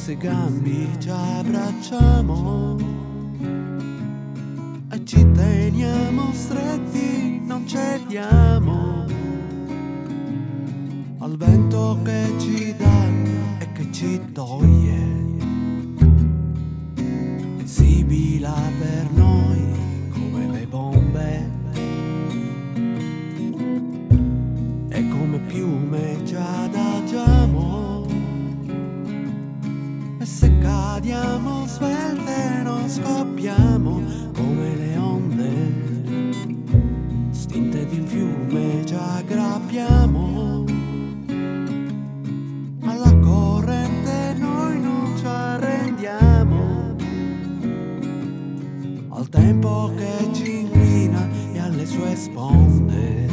se gambi ci abbracciamo e ci teniamo stretti, non cediamo al vento che ci dà e che ci toglie. Sibila per noi come le bombe e come piume ci adagiamo, e se cadiamo svelte non scoppiamo come le onde, stinte di un fiume ci aggrappiamo alla corrente, noi non ci arrendiamo al tempo che ci inquina e alle sue sponde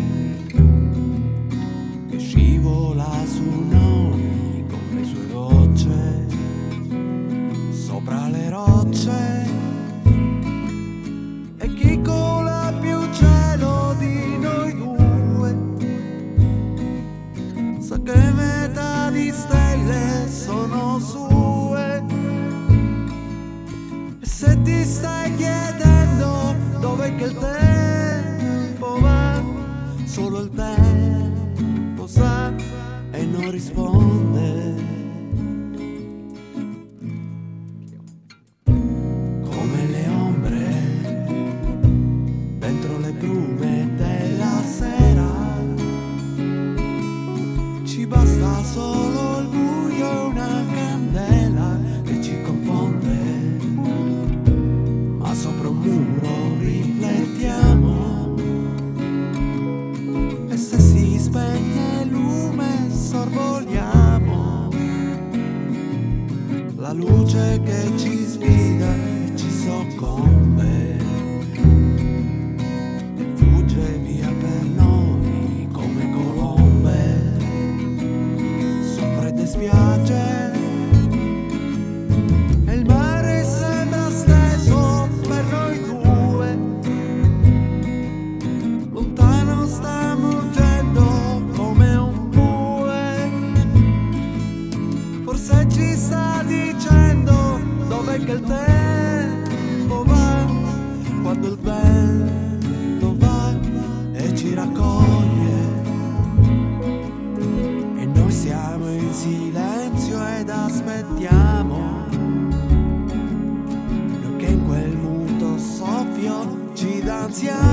che scivola su noi con le sue gocce sopra le rocce, e chi cola più cielo di noi due sa che metà di stelle sono sue. E se ti stai chiedendo dov'è che il tempo va, solo il tempo sa e non risponde. Come le ombre dentro le brume della sera, ci basta solo il buio e una candela che ci confonde, ma sopra un muro riflettiamo, e se si spegne il lume sorvoliamo la luce che ci sfida e ci soccombe e fugge via per noi come colombe su fredde spiagge, e il mare sembra steso per noi due, lontano sta murgendo come un bue, forse ci sta dicendo dov'è che il tempo va, quando il vento va e ci raccoglie, e noi siamo in silenzio ed aspettiamo, noi che in quel muto soffio ci danziamo.